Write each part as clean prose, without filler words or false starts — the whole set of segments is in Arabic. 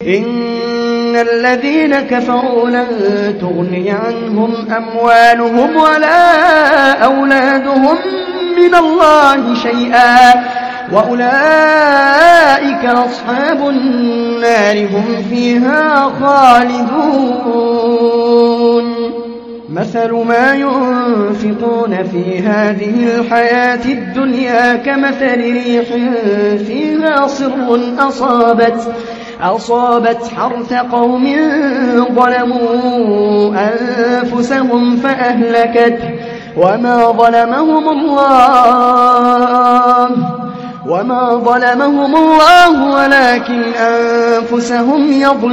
إن الذين كفروا لن تغني عنهم أموالهم ولا أولادهم من الله شيئا وأولئك أصحاب النار هم فيها خالدون مثل ما ينفقون في هذه الحياة الدنيا كمثل ريح فيها صر أصابت حرث قوم ظلموا أنفسهم فأهلكته وما ظلمهم الله ولكن أنفسهم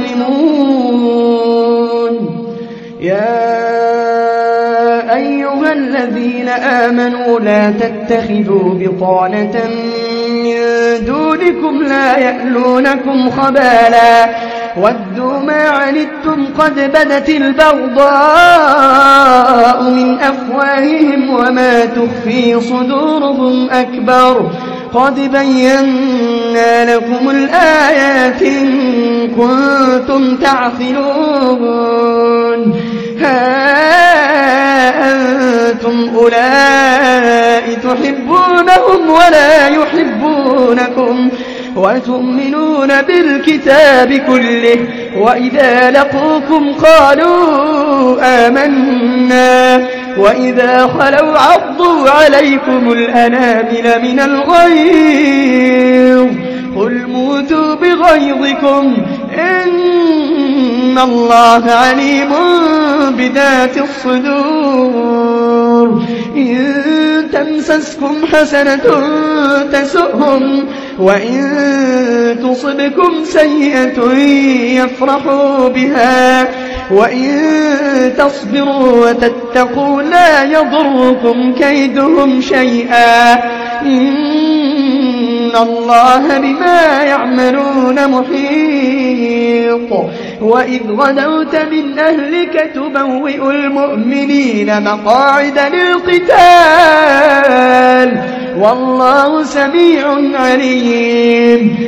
يظلمون يا أيها الذين آمنوا لا تتخذوا بطانة من دونكم لا يألونكم خبالا ودوا ما عنتم قد بدت البغضاء من أفواههم وما تخفي صدورهم أكبر قد بينا لكم الآيات إن كنتم تعقلون ها أنتم أولئك تحبونهم ولا يحبونكم وتؤمنون بالكتاب كله وإذا لقوكم قالوا آمنا وإذا خلوا عضوا عليكم الأنامل من الغيظ قل موتوا بغيظكم إن الله عليم بذات الصدور إن تمسسكم حسنة تسؤهم وإن تصبكم سيئة يفرحوا بها وإن تصبروا وتتقوا لا يضركم كيدهم شيئا إن الله بما يعملون محيط وإذ غدوت من أهلك تبوئ المؤمنين مقاعد للقتال والله سميع عليم